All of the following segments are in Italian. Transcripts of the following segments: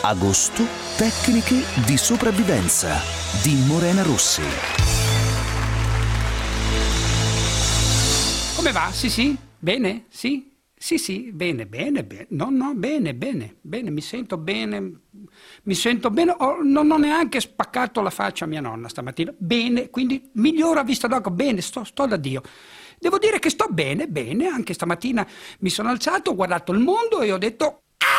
Agosto, tecniche di sopravvivenza di Morena Rossi. Come va? Sì? Bene? Sì? Sì, bene. No, bene, mi sento bene. Non ho neanche spaccato la faccia a mia nonna stamattina. Bene, quindi migliora a vista d'occhio. Bene, sto da Dio. Devo dire che sto bene, anche stamattina mi sono alzato, ho guardato il mondo e ho detto...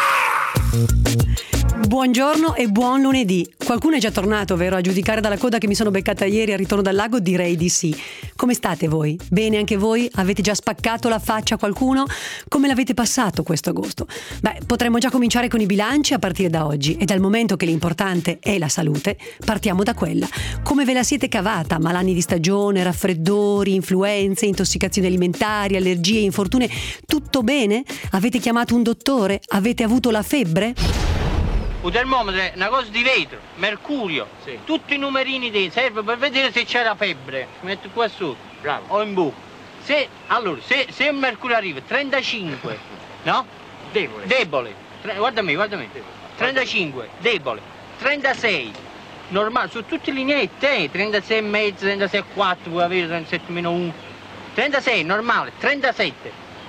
Buongiorno e buon lunedì. Qualcuno è già tornato, vero? A giudicare dalla coda che mi sono beccata ieri al ritorno dal lago, direi di sì. Come state voi? Bene anche voi? Avete già spaccato la faccia a qualcuno? Come l'avete passato questo agosto? Potremmo già cominciare con i bilanci a partire da oggi, e dal momento che l'importante è la salute, partiamo da quella. Come ve la siete cavata? Malanni di stagione, raffreddori, influenze, intossicazioni alimentari, allergie, infortuni? Tutto bene? Avete chiamato un dottore? Avete avuto la febbre? Un termometro è una cosa di vetro, mercurio, sì. Tutti i numerini serve per vedere se c'è la febbre. Mi metto qua sotto, bravo, o in bocca. Se il mercurio arriva 35, no? Debole. Guarda me. 35, debole. 36, normale, su tutte le lineette, 36 e mezzo, 36 e 4, puoi avere 37 meno 1. 36, normale, 37.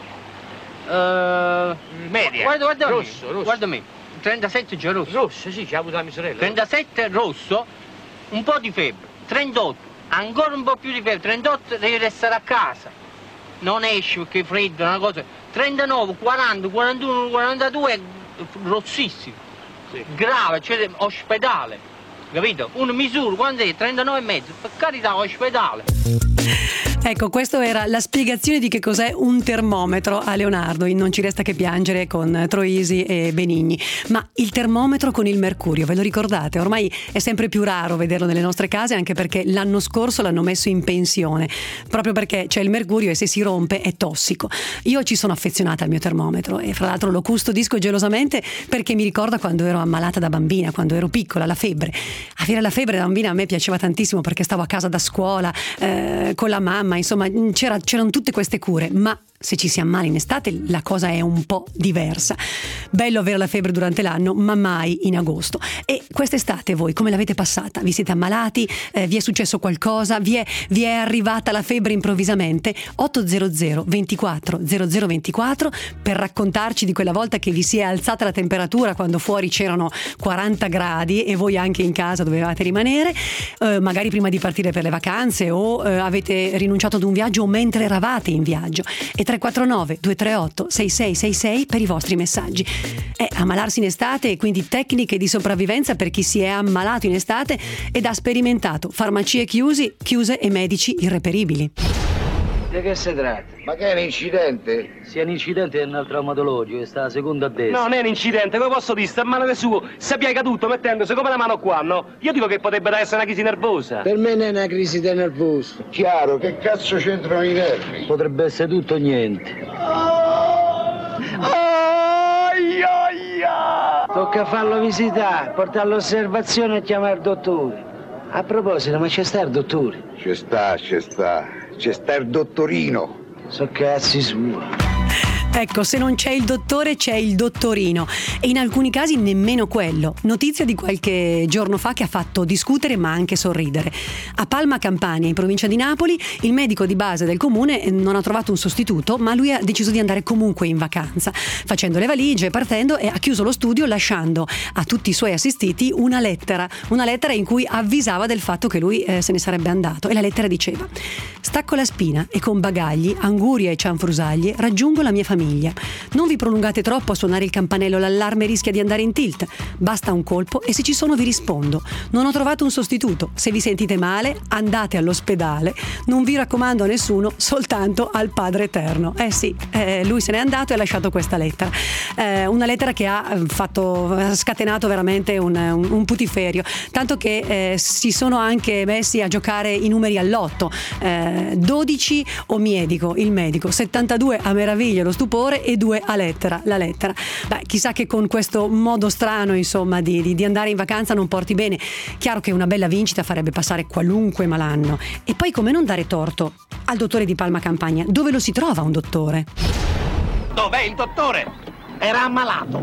Media. Guarda rosso. Guarda me. 37 già rosso. Rosso, sì, c'ha avuto la mia sorella. 37 rosso, un po' di febbre. 38, ancora un po' più di febbre. 38 devi restare a casa. Non esci perché è freddo, una cosa. 39, 40, 41, 42, rossissimo. Sì. Grave, cioè ospedale. Capito? Una misura, quando è? 39 e mezzo. Per carità, ospedale. Ecco, questa era la spiegazione di che cos'è un termometro a Leonardo in Non ci resta che piangere con Troisi e Benigni. Ma il termometro con il mercurio, ve lo ricordate? Ormai è sempre più raro vederlo nelle nostre case, anche perché l'anno scorso l'hanno messo in pensione, proprio perché c'è il mercurio e se si rompe è tossico. Io ci sono affezionata al mio termometro e fra l'altro lo custodisco gelosamente perché mi ricorda quando ero ammalata da bambina, quando ero piccola, la febbre. Avere la febbre da bambina a me piaceva tantissimo perché stavo a casa da scuola con la mamma. Insomma, c'erano tutte queste cure, ma se ci si ammala in estate la cosa è un po' diversa. Bello avere la febbre durante l'anno, ma mai in agosto. E quest'estate voi come l'avete passata? Vi siete ammalati? Vi è successo qualcosa? Vi è arrivata la febbre improvvisamente? 800 24 0024 per raccontarci di quella volta che vi si è alzata la temperatura quando fuori c'erano 40 gradi e voi anche in casa dovevate rimanere, magari prima di partire per le vacanze o avete rinunciato ad un viaggio o mentre eravate in viaggio. E 349 238 6666 per i vostri messaggi. Ammalarsi in estate e quindi tecniche di sopravvivenza per chi si è ammalato in estate ed ha sperimentato farmacie chiuse e medici irreperibili. Di che si tratta? Ma che è un incidente? Se è un incidente è un traumatologico, sta a seconda a destra. No, non è un incidente, come posso dire? Sta a mano del suo, si piega tutto mettendosi come la mano qua, no? Io dico che potrebbe essere una crisi nervosa. Per me non è una crisi di nervoso. Chiaro, che cazzo c'entrano i nervi? Potrebbe essere tutto o niente. Tocca farlo visitare, portare all'osservazione e chiamare il dottore. A proposito, ma c'è sta il dottore? C'è sta il dottorino. So cazzi suoi. Ecco, se non c'è il dottore c'è il dottorino e in alcuni casi nemmeno quello. Notizia di qualche giorno fa che ha fatto discutere ma anche sorridere. A Palma Campania, in provincia di Napoli, il medico di base del comune non ha trovato un sostituto, ma lui ha deciso di andare comunque in vacanza, facendo le valigie, partendo, e ha chiuso lo studio lasciando a tutti i suoi assistiti una lettera in cui avvisava del fatto che lui se ne sarebbe andato, e la lettera diceva: stacco la spina e con bagagli, angurie e cianfrusaglie raggiungo la mia famiglia. Non vi prolungate troppo a suonare il campanello, l'allarme rischia di andare in tilt. Basta un colpo e se ci sono vi rispondo. Non ho trovato un sostituto. Se vi sentite male, andate all'ospedale. Non vi raccomando a nessuno, soltanto al Padre Eterno. Lui se n'è andato e ha lasciato questa lettera. Una lettera che ha scatenato veramente un putiferio. Tanto che si sono anche messi a giocare i numeri all'otto. 12 Omiedico, il medico, 72 a meraviglia lo stupore e 2 a lettera, la lettera. Chissà che con questo modo strano, insomma, di andare in vacanza non porti bene. Chiaro che una bella vincita farebbe passare qualunque malanno. E poi come non dare torto al dottore di Palma Campania? Dove lo si trova un dottore? Dov'è il dottore? Era ammalato.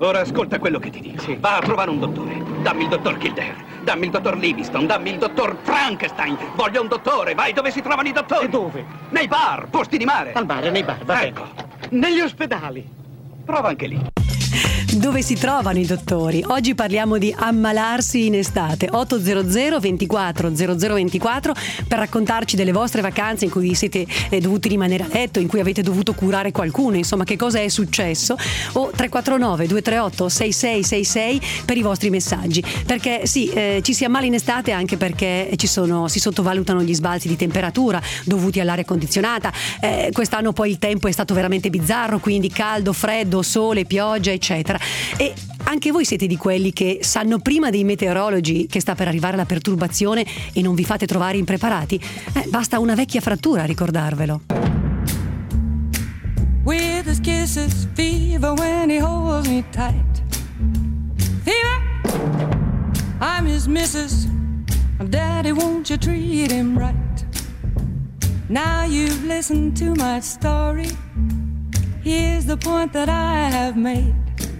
Ora ascolta quello che ti dico. Sì. Va a trovare un dottore. Dammi il dottor Kildare, dammi il dottor Livingston, dammi il dottor Frankenstein. Voglio un dottore, vai dove si trovano i dottori. E dove? Nei bar, posti di mare. Al mare, nei bar, va bene. Ecco. Negli ospedali. Prova anche lì. Dove si trovano i dottori? Oggi parliamo di ammalarsi in estate. 800 24 0024 per raccontarci delle vostre vacanze in cui siete dovuti rimanere a letto, in cui avete dovuto curare qualcuno, insomma che cosa è successo, o 349 238 6666 per i vostri messaggi. Perché sì, ci si ammala in estate anche perché si sottovalutano gli sbalzi di temperatura dovuti all'aria condizionata. Quest'anno poi il tempo è stato veramente bizzarro, quindi caldo, freddo, sole, pioggia, eccetera. E anche voi siete di quelli che sanno prima dei meteorologi che sta per arrivare la perturbazione e non vi fate trovare impreparati? Basta una vecchia frattura a ricordarvelo. With his kisses, fever when he holds me tight. Fever, I'm his missus. Daddy, won't you treat him right? Now you've listened to my story. Here's the point that I have made.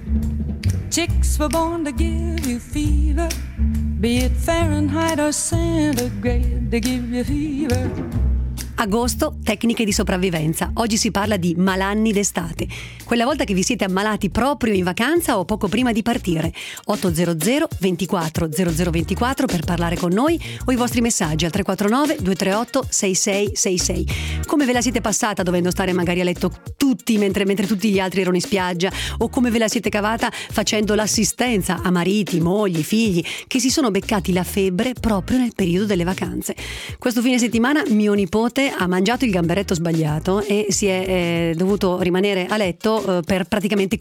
Chicks were born to give you fever, be it Fahrenheit or centigrade, to give you fever. Agosto, tecniche di sopravvivenza. Oggi si parla di malanni d'estate. Quella volta che vi siete ammalati proprio in vacanza o poco prima di partire. 800 24 0024 per parlare con noi o i vostri messaggi al 349 238 6666. Come ve la siete passata dovendo stare magari a letto tutti mentre tutti gli altri erano in spiaggia, o come ve la siete cavata facendo l'assistenza a mariti, mogli, figli che si sono beccati la febbre proprio nel periodo delle vacanze. Questo fine settimana mio nipote ha mangiato il gamberetto sbagliato e si è dovuto rimanere a letto per praticamente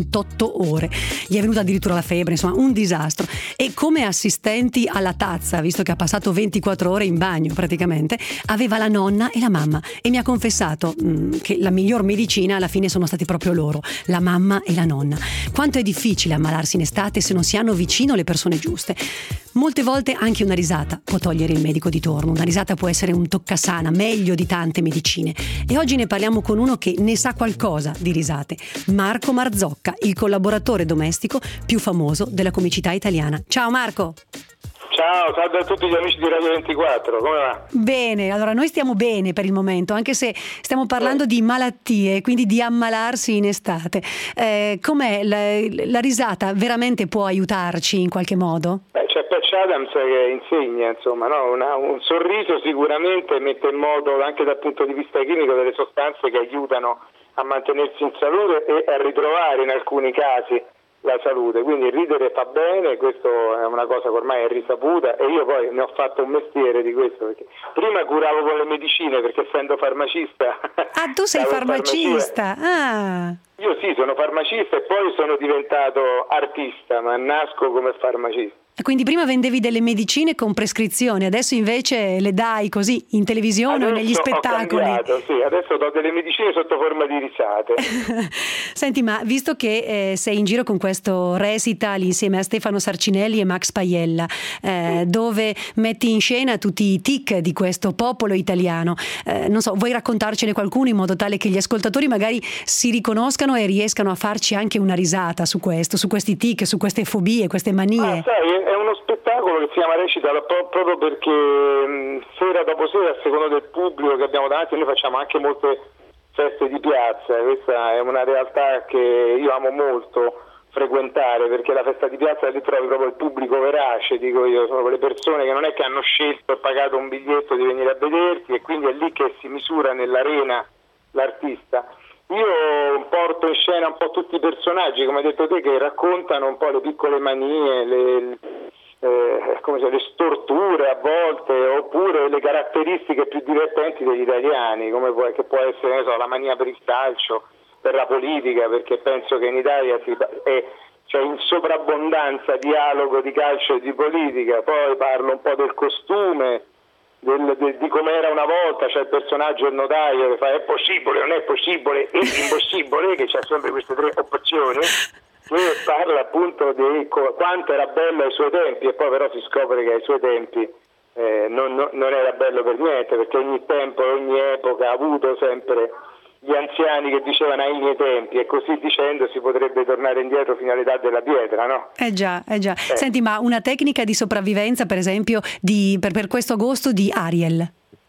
48 ore. Gli è venuta addirittura la febbre, insomma un disastro. E come assistenti alla tazza, visto che ha passato 24 ore in bagno praticamente, aveva la nonna e la mamma, e mi ha confessato che la miglior medicina alla fine sono stati proprio loro, la mamma e la nonna. Quanto è difficile ammalarsi in estate se non si hanno vicino le persone giuste. Molte volte anche una risata può togliere il medico di torno, una risata può essere un toccasana, meglio di tante medicine. E oggi ne parliamo con uno che ne sa qualcosa di risate, Marco Marzocca, il collaboratore domestico più famoso della comicità italiana. Ciao Marco! Ciao, salve a tutti gli amici di Radio 24, come va? Bene, allora noi stiamo bene per il momento, anche se stiamo parlando di malattie, quindi di ammalarsi in estate. Com'è? La risata veramente può aiutarci in qualche modo? C'è Patch Adams che insegna, insomma, no? Un sorriso sicuramente mette in moto, anche dal punto di vista chimico, delle sostanze che aiutano a mantenersi in salute e a ritrovare in alcuni casi la salute, quindi ridere fa bene, questo è una cosa che ormai è risaputa, e io poi ne ho fatto un mestiere di questo, perché prima curavo con le medicine, perché essendo farmacista... Ah, tu sei farmacista? Ah. Io sì, sono farmacista e poi sono diventato artista, ma nasco come farmacista. Quindi prima vendevi delle medicine con prescrizione, adesso invece le dai così in televisione o negli spettacoli? Sì, adesso do delle medicine sotto forma di risate. Senti, ma visto che sei in giro con questo recital insieme a Stefano Sarcinelli e Max Paiella, dove metti in scena tutti i tic di questo popolo italiano, non so, vuoi raccontarcene qualcuno in modo tale che gli ascoltatori magari si riconoscano e riescano a farci anche una risata su questo, su questi tic, su queste fobie, queste manie? Sai, è uno spettacolo che si chiama Recital proprio perché sera dopo sera, a seconda del pubblico che abbiamo davanti, noi facciamo anche molte feste di piazza. Questa è una realtà che io amo molto frequentare, perché la festa di piazza lì trovi proprio il pubblico verace, dico io, sono quelle persone che non è che hanno scelto e pagato un biglietto di venire a vederti, e quindi è lì che si misura nell'arena l'artista. Io porto in scena un po' tutti i personaggi, come hai detto te, che raccontano un po' le piccole manie, le storture a volte, oppure le caratteristiche più divertenti degli italiani, che può essere, ne so, la mania per il calcio, per la politica, perché penso che in Italia c'è in sovrabbondanza dialogo di calcio e di politica. Poi parlo un po' del costume, di come era una volta, c'è il personaggio del notaio che fa è possibile, non è possibile, è impossibile, che c'ha sempre queste tre opzioni, e parla appunto di quanto era bello ai suoi tempi, e poi però si scopre che ai suoi tempi non era bello per niente, perché ogni tempo, ogni epoca ha avuto sempre gli anziani che dicevano ai miei tempi, e così dicendo si potrebbe tornare indietro fino all'età della pietra, no? Già. Senti, ma una tecnica di sopravvivenza, per esempio, per questo agosto di Ariel?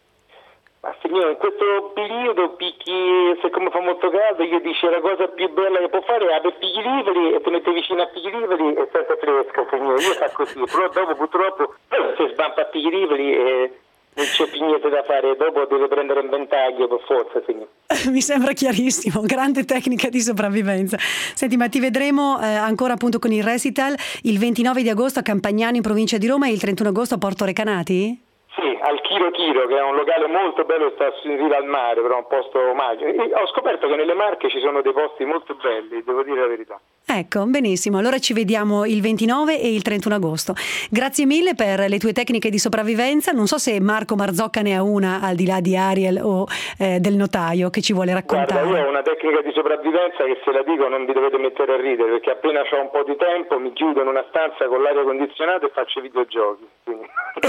Ma signore, in questo periodo siccome fa molto caldo, io dice la cosa più bella che può fare è aprire i livri e ti metti vicino a i livri e sente fresco, signore. Io fa così, però dopo purtroppo si sbampa a i livri e non c'è più niente da fare, dopo deve prendere un ventaglio per forza, signore. Mi sembra chiarissimo, grande tecnica di sopravvivenza. Senti, ma ti vedremo ancora appunto con il recital il 29 di agosto a Campagnano in provincia di Roma e il 31 agosto a Porto Recanati? Sì, al Chiro, che è un locale molto bello, sta in riva al mare, però è un posto magico. E ho scoperto che nelle Marche ci sono dei posti molto belli, devo dire la verità. Ecco, benissimo, allora ci vediamo il 29 e il 31 agosto. Grazie mille per le tue tecniche di sopravvivenza. Non so se Marco Marzocca ne ha una al di là di Ariel o del notaio che ci vuole raccontare. Guarda, io ho una tecnica di sopravvivenza che, se la dico, non vi dovete mettere a ridere, perché appena ho un po' di tempo mi chiudo in una stanza con l'aria condizionata e faccio videogiochi. Quindi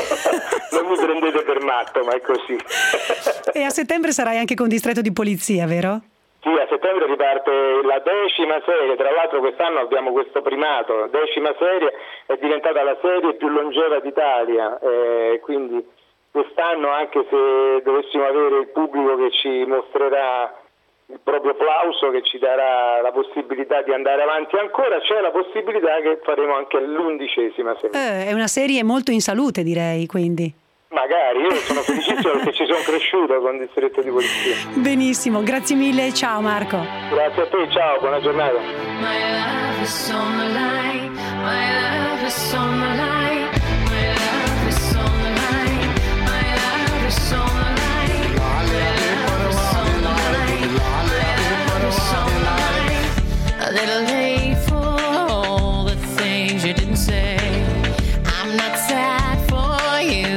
non mi prendete per matto, ma è così. E a settembre sarai anche con Distretto di Polizia, vero? Sì, a settembre riparte la 10ª serie, tra l'altro quest'anno abbiamo questo primato, 10ª serie, è diventata la serie più longeva d'Italia, quindi quest'anno, anche se dovessimo avere il pubblico che ci mostrerà il proprio plauso, che ci darà la possibilità di andare avanti ancora, c'è la possibilità che faremo anche l'11ª serie. È una serie molto in salute, direi, quindi. Magari, io sono felicissimo perché ci sono cresciuto con Distretto di Polizia. Benissimo, grazie mille, ciao Marco. Grazie a te, ciao, buona giornata. My love is on the line, my love is on the line, my love is on the line, my love is on the line, my love is on the line, my love is on the line. A little late for all the things you didn't say. I'm not sad for you,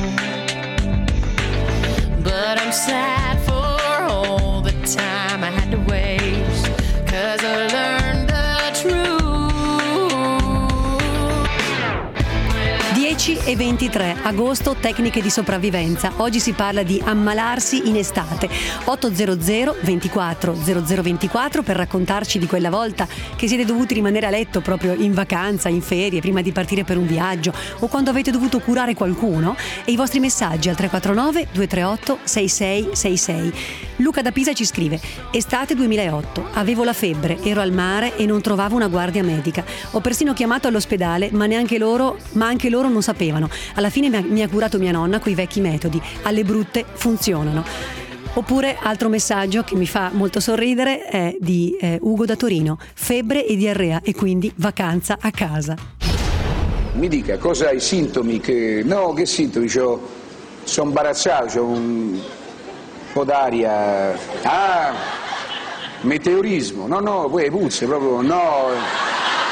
but I'm sad for all the time I had to waste, 'cause I learned the truth. 10 e 23 agosto, tecniche di sopravvivenza. Oggi si parla di ammalarsi in estate. 800 24 0024 per raccontarci di quella volta che siete dovuti rimanere a letto proprio in vacanza, in ferie, prima di partire per un viaggio, o quando avete dovuto curare qualcuno, e i vostri messaggi al 349 238 6666. Luca da Pisa ci scrive: estate 2008, avevo la febbre, ero al mare e non trovavo una guardia medica. Ho persino chiamato all'ospedale, ma anche loro non sapevano. Alla fine mi ha curato mia nonna coi vecchi metodi. Alle brutte funzionano. Oppure, altro messaggio che mi fa molto sorridere è di Ugo da Torino: febbre e diarrea e quindi vacanza a casa. Mi dica, cosa hai, sintomi? Che sintomi? Sono imbarazzato, c'ho un po' d'aria. Ah, meteorismo. No, poi puzze proprio, no,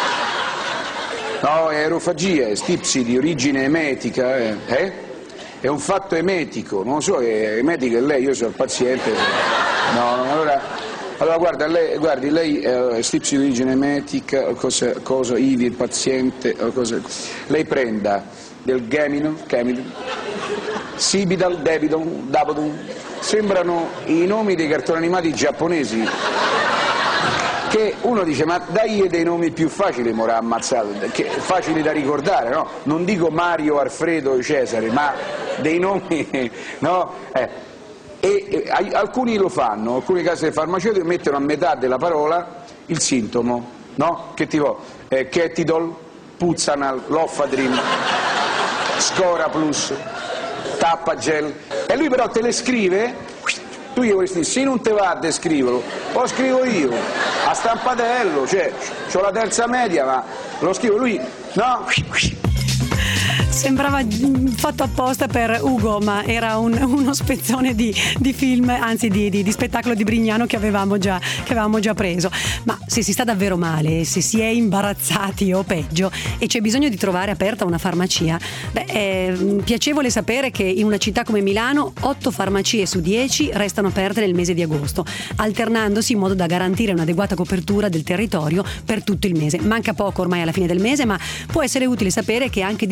aerofagia, stipsi di origine emetica, È un fatto emetico, non so, emetico è lei, io sono il paziente. No, allora guardi, lei stipsi di origine emetica, cosa ivi il paziente, lei prenda del Gemino, Sibidal, Debidon, Dabodon, sembrano i nomi dei cartoni animati giapponesi, che uno dice, ma dai dei nomi più facili, m'ora ammazzato, facili da ricordare, no? Non dico Mario, Alfredo, Cesare, ma dei nomi, no? E alcuni lo fanno, alcune case farmaceutiche mettono a metà della parola il sintomo, no? Che tipo Ketidol, Puzzanal, Lofadrin, Scora Plus, Tappagel, e lui però te le scrive. Tu gli vorresti, se non te va a descriverlo, lo scrivo io, a stampatello, cioè, c'ho la terza media, ma lo scrivo lui, no? Sembrava fatto apposta per Ugo, ma era uno spezzone di film, anzi di spettacolo di Brignano che avevamo già preso. Ma se si sta davvero male, se si è imbarazzati o peggio e c'è bisogno di trovare aperta una farmacia, è piacevole sapere che in una città come Milano 8 farmacie su 10 restano aperte nel mese di agosto, alternandosi in modo da garantire un'adeguata copertura del territorio per tutto il mese. Manca poco ormai alla fine del mese, ma può essere utile sapere che è anche disponibile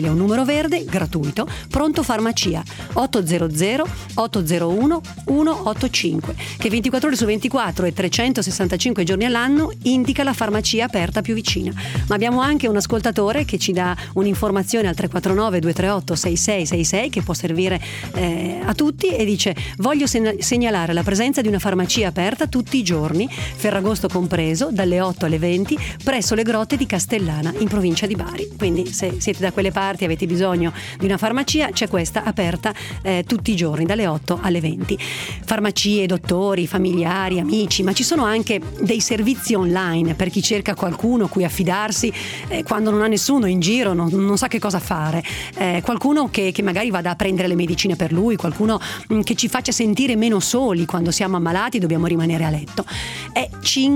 disponibile un numero verde gratuito, Pronto Farmacia 800 801 185, che 24 ore su 24 e 365 giorni all'anno indica la farmacia aperta più vicina. Ma abbiamo anche un ascoltatore che ci dà un'informazione al 349 238 6666 che può servire a tutti, e dice: voglio segnalare la presenza di una farmacia aperta tutti i giorni, Ferragosto compreso, dalle 8 alle 20 presso le grotte di Castellana in provincia di Bari. Quindi se siete da quelle parti e avete bisogno di una farmacia, c'è questa aperta tutti i giorni dalle 8 alle 20. Farmacie, dottori, familiari, amici, ma ci sono anche dei servizi online per chi cerca qualcuno cui affidarsi quando non ha nessuno in giro, non sa che cosa fare, qualcuno che magari vada a prendere le medicine per lui, qualcuno che ci faccia sentire meno soli quando siamo ammalati e dobbiamo rimanere a letto. È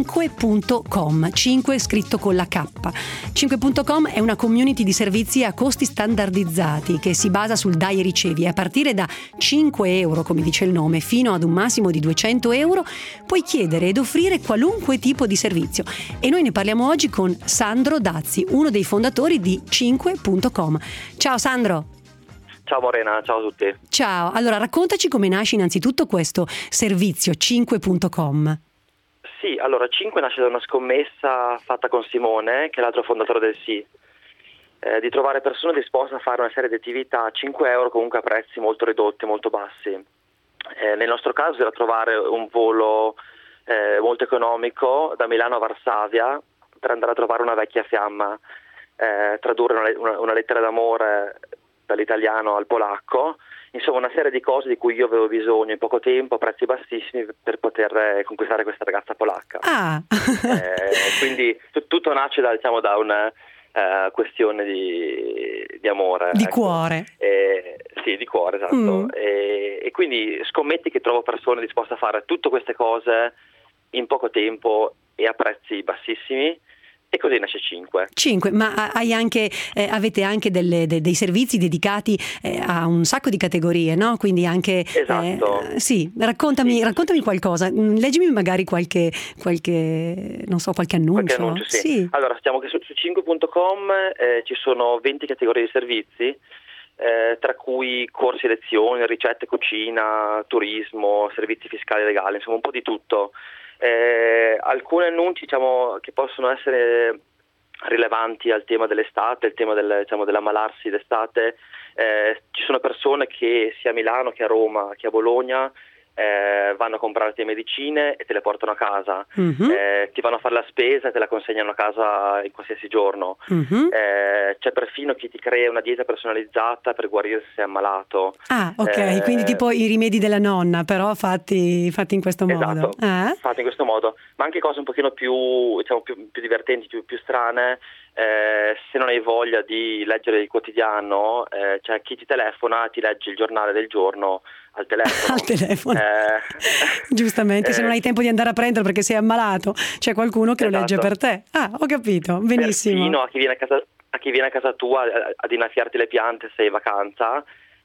5.com, 5 scritto con la K. 5.com è una community di servizi a costi standardizzati che si basa sul dai e ricevi, e a partire da 5 euro, come dice il nome, fino ad un massimo di 200 euro puoi chiedere ed offrire qualunque tipo di servizio. E noi ne parliamo oggi con Sandro Dazzi, uno dei fondatori di 5.com. Ciao Sandro. Ciao Morena, ciao a tutti. Ciao, allora raccontaci come nasce innanzitutto questo servizio 5.com. Sì, allora 5 nasce da una scommessa fatta con Simone, che è l'altro fondatore del Sì, di trovare persone disposte a fare una serie di attività a 5 euro, comunque a prezzi molto ridotti, molto bassi. Nel nostro caso era trovare un volo molto economico da Milano a Varsavia per andare a trovare una vecchia fiamma, tradurre una lettera d'amore dall'italiano al polacco, insomma una serie di cose di cui io avevo bisogno in poco tempo, a prezzi bassissimi, per poter conquistare questa ragazza polacca. Quindi tutto nasce da una questione di amore. Di cuore. Sì, di cuore, esatto. E quindi scommetti che trovo persone disposte a fare tutte queste cose in poco tempo e a prezzi bassissimi. E così nasce 5. 5, ma avete anche dei servizi dedicati a un sacco di categorie, no? Quindi anche esatto. Sì, raccontami qualcosa, leggimi magari qualche annuncio. Qualche annuncio, sì. Allora, stiamo che su 5.com ci sono 20 categorie di servizi, tra cui corsi, lezioni, ricette, cucina, turismo, servizi fiscali e legali, insomma un po' di tutto. Alcuni annunci che possono essere rilevanti al tema dell'estate, il tema dell'ammalarsi d'estate. Ci sono persone che sia a Milano che a Roma che a Bologna vanno a comprare le medicine e te le portano a casa, ti vanno a fare la spesa e te la consegnano a casa in qualsiasi giorno. C'è perfino chi ti crea una dieta personalizzata per guarire se sei ammalato. Ok, quindi tipo i rimedi della nonna, però fatti in questo modo. Fatti in questo modo, ma anche cose un pochino più divertenti, più strane. Se non hai voglia di leggere il quotidiano, c'è chi ti telefona, ti legge il giornale del giorno al telefono. Giustamente, se non hai tempo di andare a prenderlo perché sei ammalato, c'è qualcuno che lo legge per te. Ho capito, benissimo. Perfino a chi viene a casa tua ad innaffiarti le piante se sei in vacanza,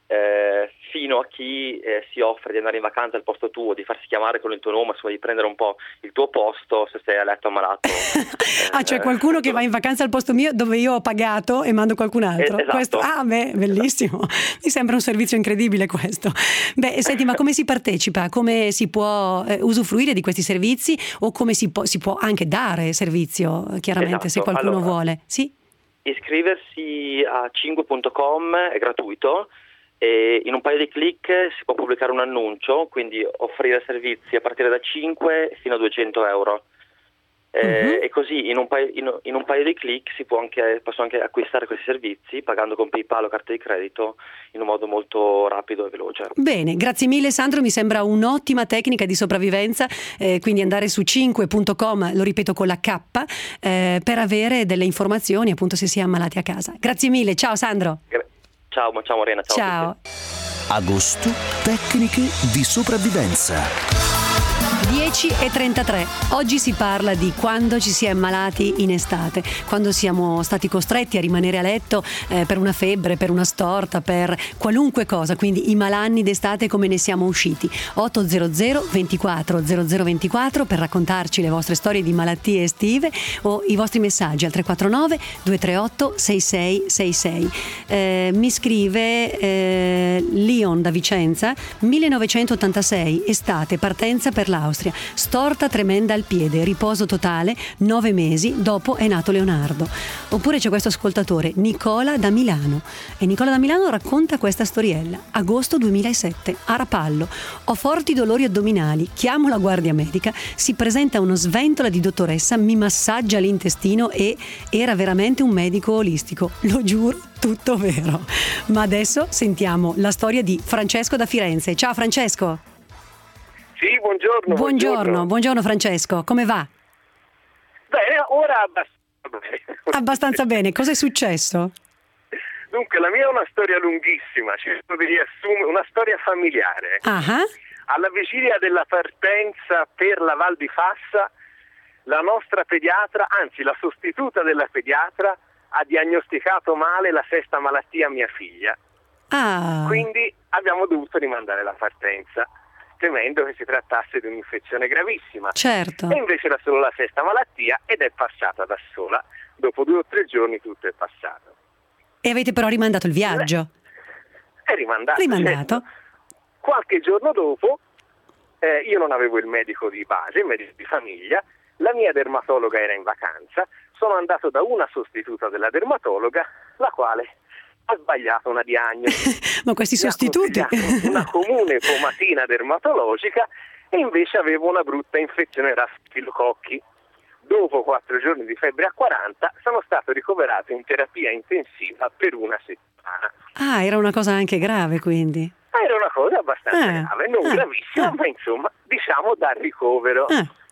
fino a chi si offre di andare in vacanza al posto tuo, di farsi chiamare con il tuo nome, insomma di prendere un po' il tuo posto se sei a letto ammalato. C'è qualcuno che va in vacanza al posto mio dove io ho pagato e mando qualcun altro. Esatto. Questo, bellissimo. Mi sembra un servizio incredibile questo. Senti, ma come si partecipa? Come si può usufruire di questi servizi, o come si può anche dare servizio, chiaramente, se qualcuno vuole? Sì? Iscriversi a 5.com è gratuito. E in un paio di click si può pubblicare un annuncio, quindi offrire servizi a partire da 5 fino a 200 euro. E così in un paio di click posso anche acquistare questi servizi pagando con PayPal o carta di credito in un modo molto rapido e veloce. Bene, grazie mille Sandro, mi sembra un'ottima tecnica di sopravvivenza, quindi andare su 5.com, lo ripeto con la K, per avere delle informazioni appunto se si è ammalati a casa. Grazie mille, ciao Sandro. Ciao Morena, ciao. Agosto, tecniche di sopravvivenza. 10:33. Oggi si parla di quando ci si è ammalati in estate, quando siamo stati costretti a rimanere a letto per una febbre, per una storta, per qualunque cosa, quindi i malanni d'estate, come ne siamo usciti. 800 24 0024 per raccontarci le vostre storie di malattie estive o i vostri messaggi al 349 238 6666. Mi scrive Leon da Vicenza: 1986, estate, partenza per l'Austria, storta tremenda al piede, riposo totale, 9 mesi, dopo è nato Leonardo. Oppure c'è questo ascoltatore, Nicola da Milano, e Nicola da Milano racconta questa storiella. Agosto 2007, a Rapallo, ho forti dolori addominali, chiamo la guardia medica, si presenta uno sventola di dottoressa, mi massaggia l'intestino e era veramente un medico olistico, lo giuro, tutto vero. Ma adesso sentiamo la storia di Francesco da Firenze. Ciao Francesco. Sì, buongiorno. Buongiorno Francesco, come va? Bene, ora abbastanza bene. Abbastanza bene, cosa è successo? Dunque, la mia è una storia lunghissima, una storia familiare. Alla vigilia della partenza per la Val di Fassa, la nostra pediatra, anzi la sostituta della pediatra, ha diagnosticato male la 6ª malattia a mia figlia. Quindi abbiamo dovuto rimandare la partenza, temendo che si trattasse di un'infezione gravissima. Certo. E invece era solo la 6ª malattia ed è passata da sola. Dopo 2 o 3 giorni tutto è passato. E avete però rimandato il viaggio? È rimandato. Rimandato. Qualche giorno dopo, io non avevo il medico di base, il medico di famiglia, la mia dermatologa era in vacanza, sono andato da una sostituta della dermatologa, la quale ha sbagliato una diagnosi. Ma questi sostituti? Una comune pomatina dermatologica e invece avevo una brutta infezione da stafilococchi. Dopo 4 giorni di febbre a 40 sono stato ricoverato in terapia intensiva per 1 settimana. Era una cosa anche grave, quindi. Era una cosa abbastanza grave, non gravissima, ma insomma, diciamo da ricovero.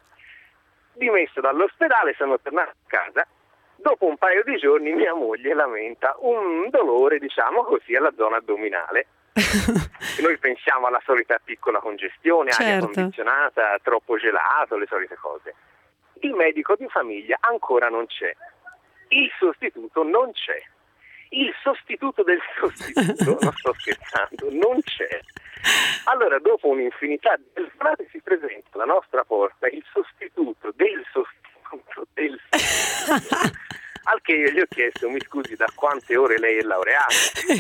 Dimesso dall'ospedale, sono tornato a casa. Dopo un paio di giorni mia moglie lamenta un dolore, diciamo così, alla zona addominale. Noi pensiamo alla solita piccola congestione, certo, aria condizionata, troppo gelato, le solite cose. Il medico di famiglia ancora non c'è. Il sostituto non c'è. Il sostituto del sostituto, non sto scherzando, non c'è. Allora, dopo un'infinità di telefonate si presenta alla nostra porta il sostituto del sostituto del sostituto. Al che io gli ho chiesto, mi scusi, da quante ore lei è laureato?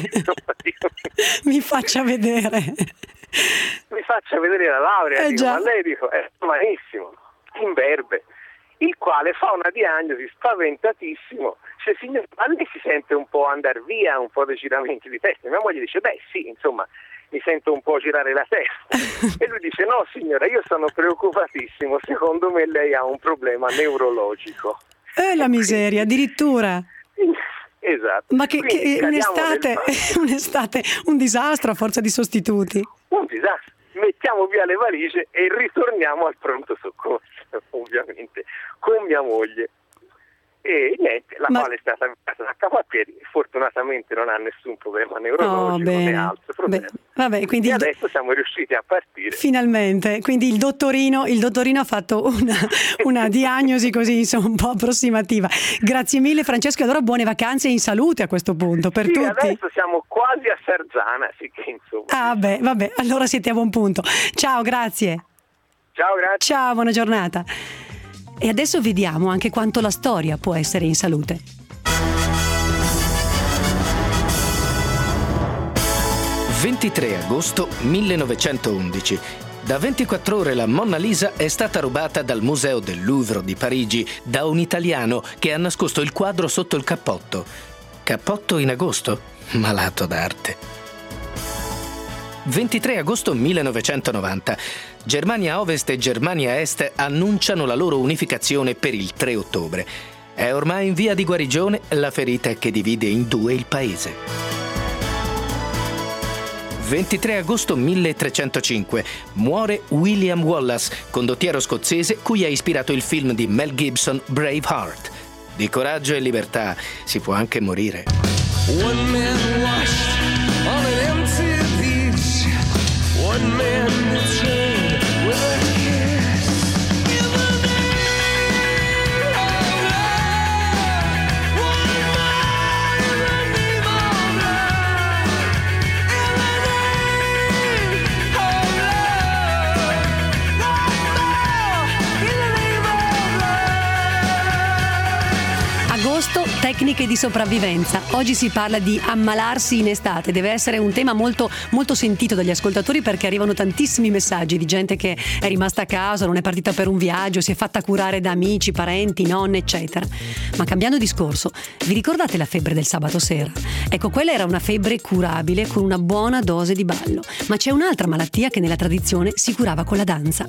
Mi faccia vedere. Mi faccia vedere la laurea, ma lei è giovanissimo, imberbe. Il quale fa una diagnosi spaventatissimo. Dice, signor, ma lei si sente un po' andare via, un po' dei giramenti di testa? Mia moglie dice, beh sì, insomma, mi sento un po' girare la testa. E lui dice, no signora, io sono preoccupatissimo, secondo me lei ha un problema neurologico. La miseria, addirittura. Esatto. Ma che un'estate, un disastro a forza di sostituti. Un disastro. Mettiamo via le valigie e ritorniamo al pronto soccorso, ovviamente, con mia moglie. E niente, quale è stata a capo a piedi, fortunatamente non ha nessun problema neurologico né altro problema. Vabbè, quindi e adesso siamo riusciti a partire. Finalmente, quindi il dottorino ha fatto una diagnosi così, insomma, un po' approssimativa. Grazie mille Francesco, allora buone vacanze in salute a questo punto per tutti. Adesso siamo quasi a Sarzana, sì che insomma. Vabbè, allora siete a buon punto. Ciao, grazie. Ciao, grazie. Ciao, buona giornata. E adesso vediamo anche quanto la storia può essere in salute. «23 agosto 1911. Da 24 ore la Monna Lisa è stata rubata dal Museo del Louvre di Parigi da un italiano che ha nascosto il quadro sotto il cappotto. Cappotto in agosto? Malato d'arte». 23 agosto 1990. Germania Ovest e Germania Est annunciano la loro unificazione per il 3 ottobre. È ormai in via di guarigione la ferita che divide in 2 il paese. 23 agosto 1305. Muore William Wallace, condottiero scozzese cui ha ispirato il film di Mel Gibson Braveheart. Di coraggio e libertà si può anche morire. One man washed on an empty beach. One man betrayed with a kiss. agosto, tecniche di sopravvivenza. Oggi si parla di ammalarsi in estate. Deve essere un tema molto, molto sentito dagli ascoltatori, perché arrivano tantissimi messaggi di gente che è rimasta a casa, non è partita per un viaggio, si è fatta curare da amici, parenti, nonne, eccetera. Ma cambiando discorso, vi ricordate la febbre del sabato sera? Ecco, quella era una febbre curabile con una buona dose di ballo. Ma c'è un'altra malattia che nella tradizione si curava con la danza.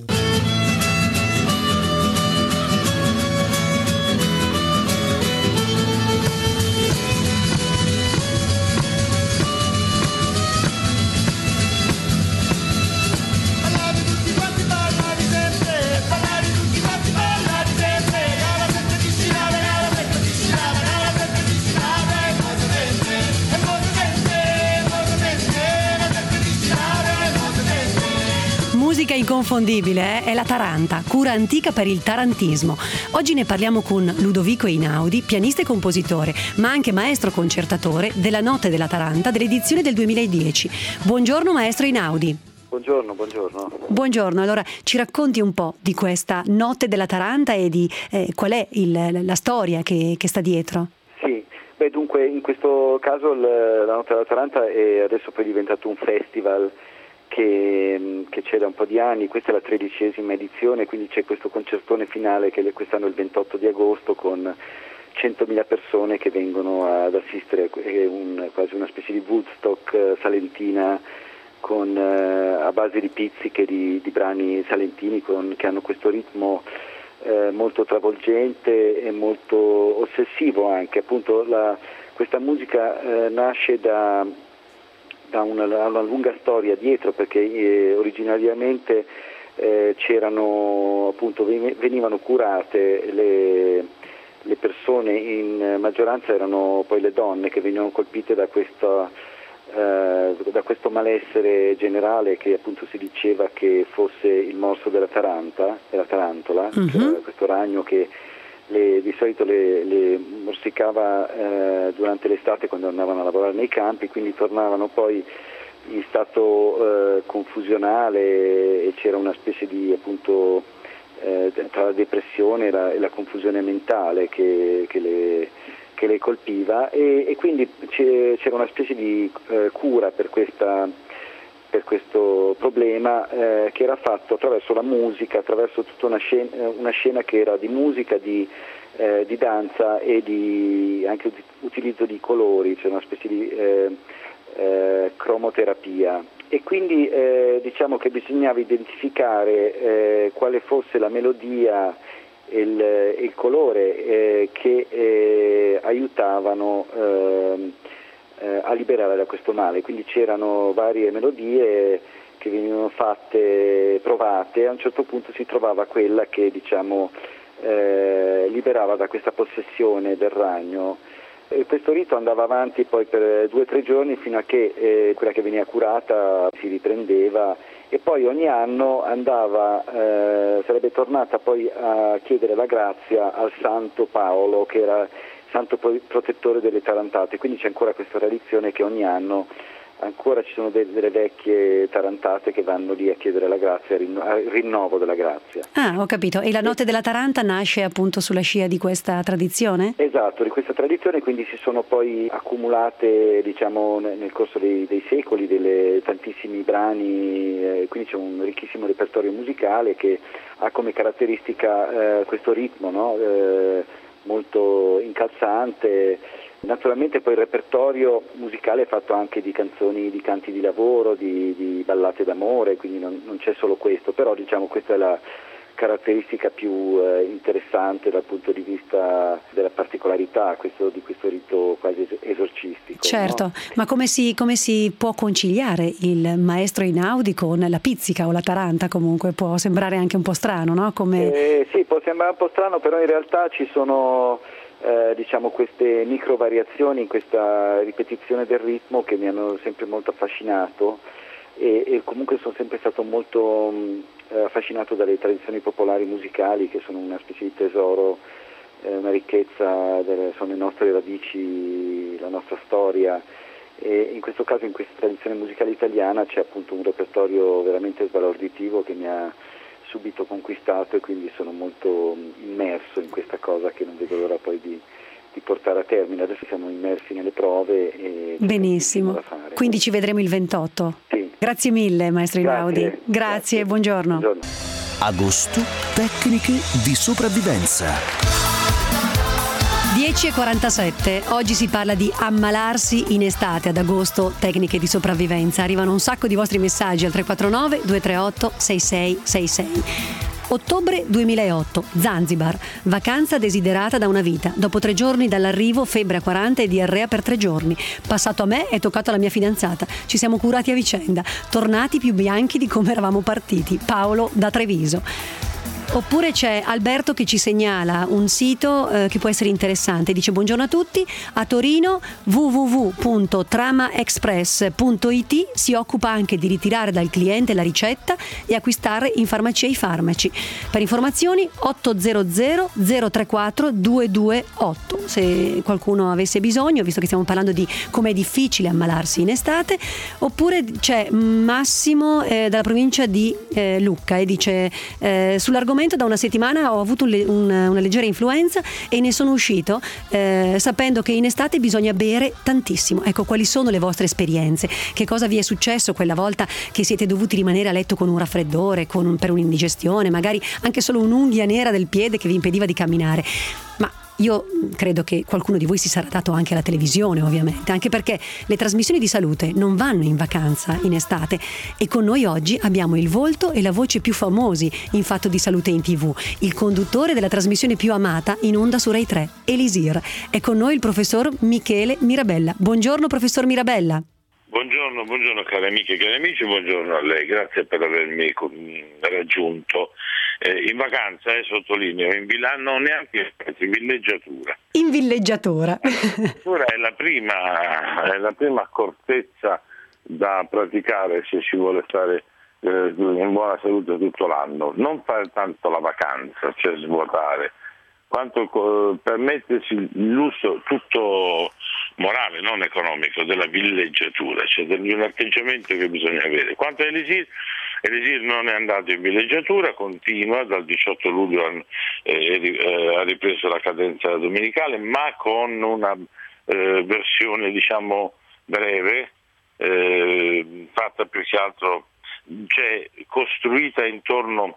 Musica inconfondibile, è la taranta, cura antica per il tarantismo. Oggi ne parliamo con Ludovico Einaudi, pianista e compositore, ma anche maestro concertatore della Notte della Taranta dell'edizione del 2010. Buongiorno maestro Einaudi. Buongiorno. Buongiorno, allora ci racconti un po' di questa Notte della Taranta e di qual è la storia che sta dietro? Sì, dunque in questo caso la Notte della Taranta è adesso poi diventato un festival che c'è da un po' di anni. Questa è la 13ª edizione, quindi c'è questo concertone finale che quest'anno è il 28 di agosto con 100.000 persone che vengono ad assistere, quasi una specie di Woodstock salentina a base di pizziche di brani salentini che hanno questo ritmo molto travolgente e molto ossessivo anche. Appunto questa musica nasce da una lunga storia dietro, perché originariamente venivano curate le persone, in maggioranza erano poi le donne che venivano colpite da questo malessere generale che appunto si diceva che fosse il morso della tarantola, cioè questo ragno che di solito le morsicava durante l'estate quando andavano a lavorare nei campi, quindi tornavano poi in stato confusionale e c'era una specie di appunto tra la depressione e la confusione mentale che le colpiva e quindi c'era una specie di cura per questo problema che era fatto attraverso la musica, attraverso tutta una scena che era di musica, di danza e anche utilizzo di colori, cioè una specie di cromoterapia. E quindi diciamo che bisognava identificare quale fosse la melodia e il colore che aiutavano a liberare da questo male. Quindi c'erano varie melodie che venivano provate, a un certo punto si trovava quella che liberava da questa possessione del ragno. E questo rito andava avanti poi per 2 o 3 giorni fino a che quella che veniva curata si riprendeva e poi ogni anno sarebbe tornata poi a chiedere la grazia al Santo Paolo, che era santo protettore delle tarantate. Quindi c'è ancora questa tradizione che ogni anno ancora ci sono delle vecchie tarantate che vanno lì a chiedere la grazia, il rinnovo della grazia. Ah, ho capito. E la Notte della Taranta nasce appunto sulla scia di questa tradizione? Esatto, di questa tradizione, quindi si sono poi accumulate nel corso dei secoli tantissimi brani, quindi c'è un ricchissimo repertorio musicale che ha come caratteristica questo ritmo, no? Molto incalzante. Naturalmente poi il repertorio musicale è fatto anche di canzoni, di canti di lavoro, di ballate d'amore, quindi non c'è solo questo, però questa è la caratteristica più interessante dal punto di vista della particolarità di questo rito quasi esorcistico. Certo, no? Ma come si può conciliare il maestro Einaudi con la pizzica o la taranta? Comunque può sembrare anche un po' strano, no? Sì, può sembrare un po' strano, però in realtà ci sono queste micro variazioni in questa ripetizione del ritmo che mi hanno sempre molto affascinato e comunque sono sempre stato molto affascinato dalle tradizioni popolari musicali che sono una specie di tesoro, una ricchezza, sono le nostre radici, la nostra storia e in questo caso in questa tradizione musicale italiana c'è appunto un repertorio veramente sbalorditivo che mi ha subito conquistato e quindi sono molto immerso in questa cosa che non vedo l'ora poi di portare a termine. Adesso siamo immersi nelle prove e benissimo, quindi ci vedremo il 28. Sì. Grazie mille maestro Einaudi. Grazie. Buongiorno. Agosto, tecniche di sopravvivenza. 10:47, oggi si parla di ammalarsi in estate ad agosto, tecniche di sopravvivenza. Arrivano un sacco di vostri messaggi al 349 238 6666. Ottobre 2008, Zanzibar, vacanza desiderata da una vita. Dopo 3 giorni dall'arrivo, febbre a 40 e diarrea per 3 giorni. Passato a me e toccato alla mia fidanzata. Ci siamo curati a vicenda. Tornati più bianchi di come eravamo partiti. Paolo da Treviso. Oppure c'è Alberto che ci segnala un sito che può essere interessante. Dice: buongiorno a tutti, a Torino www.tramaexpress.it si occupa anche di ritirare dal cliente la ricetta e acquistare in farmacia i farmaci. Per informazioni 800 034 228 se qualcuno avesse bisogno, visto che stiamo parlando di com'è difficile ammalarsi in estate. Oppure c'è Massimo dalla provincia di Lucca e dice: sull'argomento da una settimana ho avuto una leggera influenza e ne sono uscito sapendo che in estate bisogna bere tantissimo. Ecco, quali sono le vostre esperienze? Che cosa vi è successo quella volta che siete dovuti rimanere a letto con un raffreddore, per un'indigestione, magari anche solo un'unghia nera del piede che vi impediva di camminare? Ma io credo che qualcuno di voi si sarà dato anche alla televisione, ovviamente, anche perché le trasmissioni di salute non vanno in vacanza in estate e con noi oggi abbiamo il volto e la voce più famosi in fatto di salute in TV, il conduttore della trasmissione più amata in onda su Rai 3, Elisir. È con noi il professor Michele Mirabella. Buongiorno professor Mirabella. Buongiorno cari amiche e cari amici, buongiorno a lei, grazie per avermi raggiunto. In vacanza, sottolineo, non neanche in villeggiatura. In villeggiatura. È la prima accortezza da praticare se si vuole stare in buona salute tutto l'anno. Non fare tanto la vacanza, cioè svuotare, quanto permettersi il lusso tutto morale, non economico, della villeggiatura, cioè di un atteggiamento che bisogna avere. Quanto a Elisir non è andato in villeggiatura, continua, dal 18 luglio ha ripreso la cadenza domenicale, ma con una versione diciamo breve, fatta più che altro, cioè costruita intorno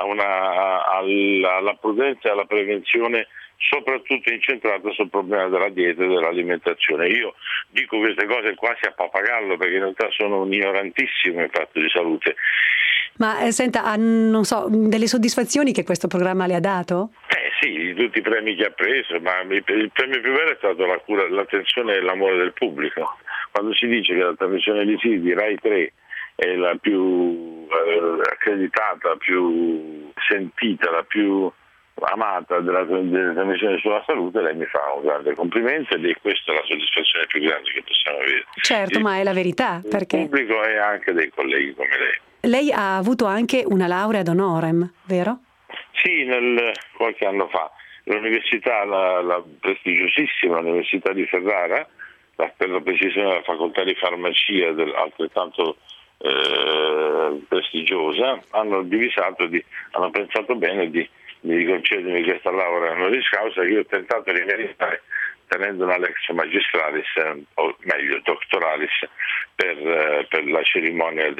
alla prudenza e alla prevenzione, soprattutto incentrata sul problema della dieta e dell'alimentazione. Io dico queste cose quasi a pappagallo perché in realtà sono un ignorantissimo in fatto di salute. Ma senta, non so, delle soddisfazioni che questo programma le ha dato? Sì, di tutti i premi che ha preso, ma il premio più bello è stato l'attenzione e l'amore del pubblico. Quando si dice che la trasmissione di Rai 3 è la più accreditata, più sentita, la più amata delle trasmissioni sulla salute, lei mi fa un grande complimento ed è questa la soddisfazione più grande che possiamo avere. Certo, ma è la verità, perché il pubblico e anche dei colleghi come lei. Lei ha avuto anche una laurea ad honorem, vero? Sì, qualche anno fa. L'università, la prestigiosissima Università di Ferrara, per la precisione la facoltà di farmacia altrettanto prestigiosa, hanno pensato bene di concedermi questa laurea honoris causa che io ho tentato di meritare tenendo una lex magistralis, o meglio doctoralis, per la cerimonia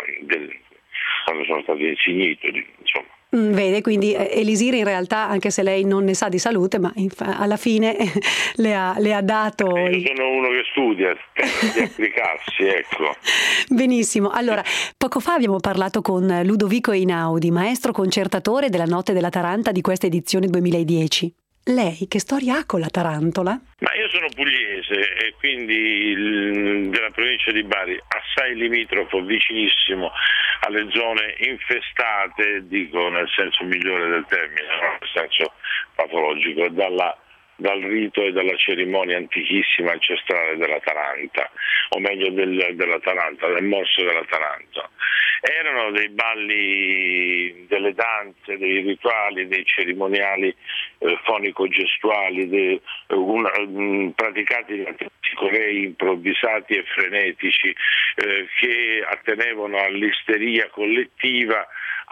quando sono stato insignito, insomma. Vede, quindi Elisir in realtà, anche se lei non ne sa di salute, ma alla fine le ha dato... Io sono uno che studia, tenta di applicarsi, ecco. Benissimo, allora, poco fa abbiamo parlato con Ludovico Einaudi, maestro concertatore della Notte della Taranta di questa edizione 2010. Lei che storia ha con la tarantola? Ma io sono pugliese e quindi della provincia di Bari, assai limitrofo, vicinissimo alle zone infestate, dico nel senso migliore del termine, non nel senso patologico, dal rito e dalla cerimonia antichissima ancestrale della Taranta, o meglio della Taranta, del morso della Taranta. Erano dei balli, delle danze, dei rituali, dei cerimoniali fonico-gestuali praticati da corei improvvisati e frenetici che attenevano all'isteria collettiva atta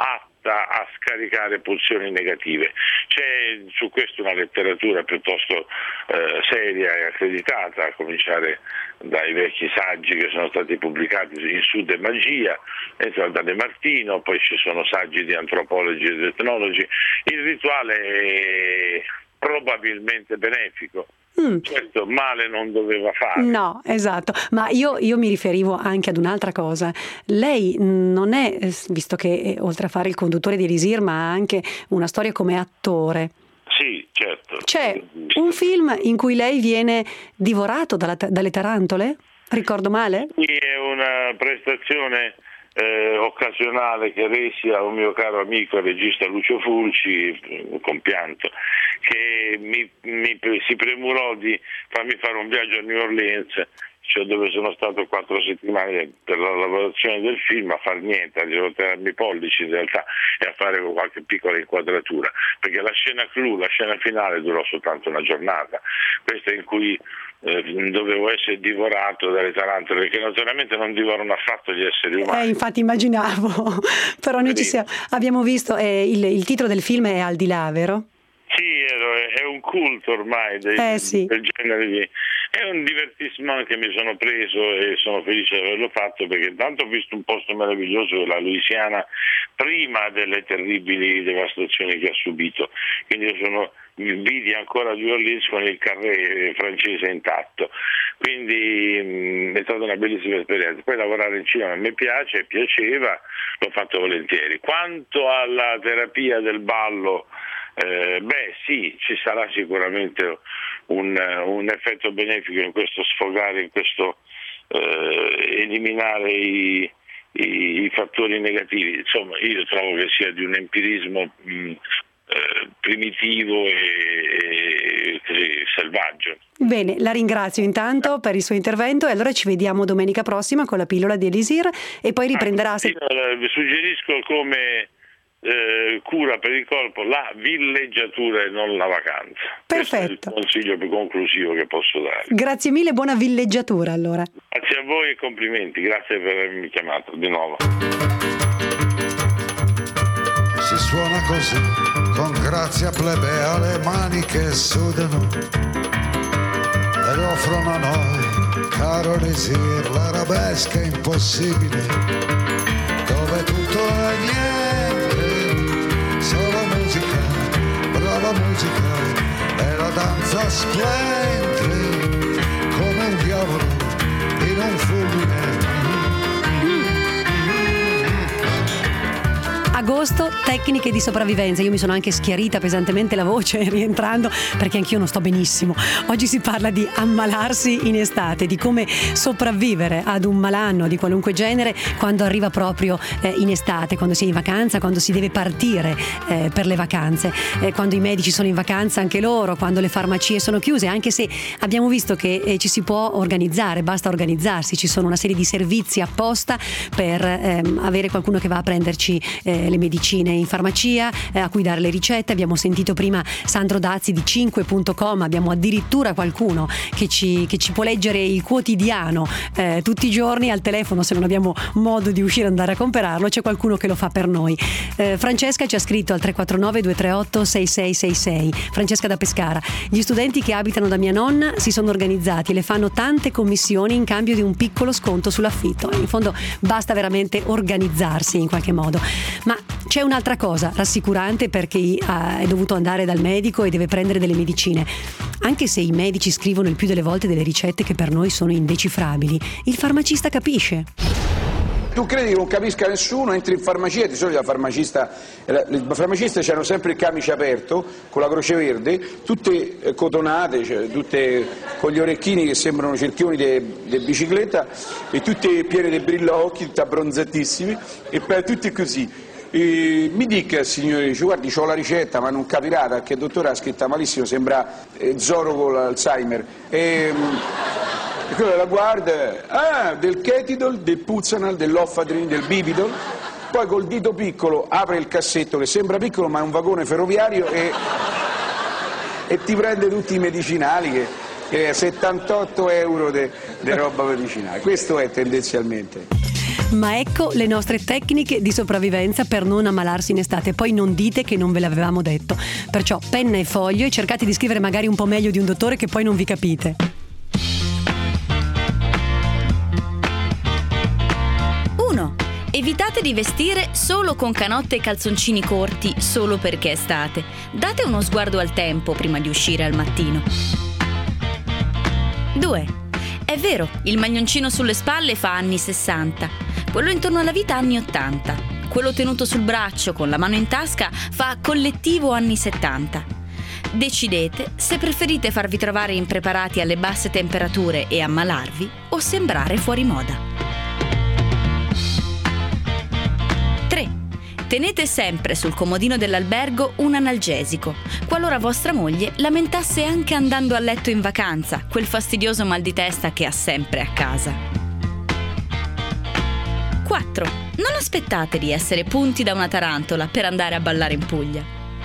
volta a scaricare pulsioni negative. C'è su questo una letteratura piuttosto seria e accreditata, a cominciare dai vecchi saggi che sono stati pubblicati in Sud e Magia, da De Martino, poi ci sono saggi di antropologi ed etnologi. Il rituale è probabilmente benefico. Certo, male non doveva fare. No, esatto, ma io mi riferivo anche ad un'altra cosa. Lei non è, visto che oltre a fare il conduttore di Elisir, ma ha anche una storia come attore. Sì, certo. C'è un film in cui lei viene divorato dalle tarantole? Ricordo male? Sì, è una prestazione occasionale che resi a un mio caro amico, il regista Lucio Fulci, compianto, che si premurò di farmi fare un viaggio a New Orleans, cioè dove sono stato 4 settimane per la lavorazione del film, a far niente, a rotearmi i pollici in realtà e a fare qualche piccola inquadratura, perché la scena clou, la scena finale durò soltanto una giornata, questa in cui dovevo essere divorato dalle tarantole, perché naturalmente non divorano affatto gli esseri umani. Infatti immaginavo, però noi abbiamo visto, il titolo del film è Al di là, vero? Sì, è un culto ormai del genere è un divertissement che mi sono preso e sono felice di averlo fatto, perché intanto ho visto un posto meraviglioso, la Louisiana, prima delle terribili devastazioni che ha subito, quindi io vidi ancora New Orleans con il carré francese intatto, quindi è stata una bellissima esperienza. Poi lavorare in cinema a me piaceva, l'ho fatto volentieri. Quanto alla terapia del ballo, sì, ci sarà sicuramente un effetto benefico in questo sfogare, in questo eliminare i fattori negativi. Insomma, io trovo che sia di un empirismo primitivo e selvaggio. Bene, la ringrazio intanto per il suo intervento e allora ci vediamo domenica prossima con la pillola di Elisir e poi riprenderà. Vi suggerisco come cura per il corpo la villeggiatura e non la vacanza. Perfetto. Questo è il consiglio più conclusivo che posso dare. Grazie mille, buona villeggiatura allora. Grazie a voi e complimenti, grazie per avermi chiamato di nuovo. Si suona così, con grazia plebea, le mani che sudano ed offrono a noi, caro Elisir, l'arabesca impossibile, dove tutto è niente, solo musica, brava musica, e la danza splende come un diavolo in un fulmine. Agosto, tecniche di sopravvivenza. Io mi sono anche schiarita pesantemente la voce rientrando perché anch'io non sto benissimo. Oggi si parla di ammalarsi in estate, di come sopravvivere ad un malanno di qualunque genere quando arriva proprio in estate, quando si è in vacanza, quando si deve partire per le vacanze, quando i medici sono in vacanza anche loro, quando le farmacie sono chiuse, anche se abbiamo visto che ci si può organizzare, basta organizzarsi, ci sono una serie di servizi apposta per avere qualcuno che va a prenderci le medicine in farmacia, a cui dare le ricette. Abbiamo sentito prima Sandro Dazzi di 5.com, abbiamo addirittura qualcuno che ci può leggere il quotidiano tutti i giorni al telefono, se non abbiamo modo di uscire e andare a comprarlo c'è qualcuno che lo fa per noi. Francesca ci ha scritto al 349 238 6666. Francesca da Pescara: gli studenti che abitano da mia nonna si sono organizzati e le fanno tante commissioni in cambio di un piccolo sconto sull'affitto. In fondo basta veramente organizzarsi in qualche modo. Ma c'è un'altra cosa rassicurante per chi è dovuto andare dal medico e deve prendere delle medicine. Anche se i medici scrivono il più delle volte delle ricette che per noi sono indecifrabili, il farmacista capisce. Tu credi che non capisca nessuno, entri in farmacia, di solito il farmacista c'hanno sempre il camice aperto, con la croce verde, tutte cotonate, cioè tutte con gli orecchini che sembrano cerchioni di bicicletta, e tutte piene di brillocchi, tutte abbronzatissimi, e poi tutte così. Mi dica, signore, dice, guardi, c'ho la ricetta, ma non capirà perché il dottore ha scritta malissimo, sembra Zorro con l'Alzheimer. E quello la guarda, del Ketidol, del Puzanal, dell'Offadrin, del Bibidol, poi col dito piccolo apre il cassetto che sembra piccolo ma è un vagone ferroviario e ti prende tutti i medicinali che è 78 euro di roba medicinale. Questo è tendenzialmente. Ma ecco le nostre tecniche di sopravvivenza per non ammalarsi in estate. Poi non dite che non ve l'avevamo detto. Perciò penna e foglio e cercate di scrivere magari un po' meglio di un dottore che poi non vi capite. 1. Evitate di vestire solo con canotte e calzoncini corti solo perché è estate. Date uno sguardo al tempo prima di uscire al mattino. 2. È vero, il maglioncino sulle spalle fa anni 60, quello intorno alla vita anni 80, quello tenuto sul braccio con la mano in tasca fa collettivo anni 70. Decidete se preferite farvi trovare impreparati alle basse temperature e ammalarvi o sembrare fuori moda. 3. Tenete sempre sul comodino dell'albergo un analgesico, qualora vostra moglie lamentasse anche andando a letto in vacanza quel fastidioso mal di testa che ha sempre a casa. 4. Non aspettate di essere punti da una tarantola per andare a ballare in Puglia.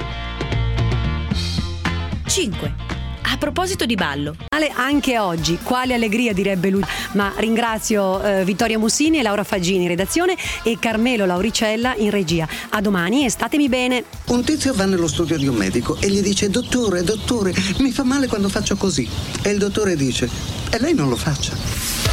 5. A proposito di ballo, anche oggi, quale allegria direbbe lui. Ma ringrazio Vittoria Mussini e Laura Faggini in redazione e Carmelo Lauricella in regia. A domani e statemi bene. Un tizio va nello studio di un medico e gli dice: dottore, mi fa male quando faccio così. E il dottore dice: e lei non lo faccia.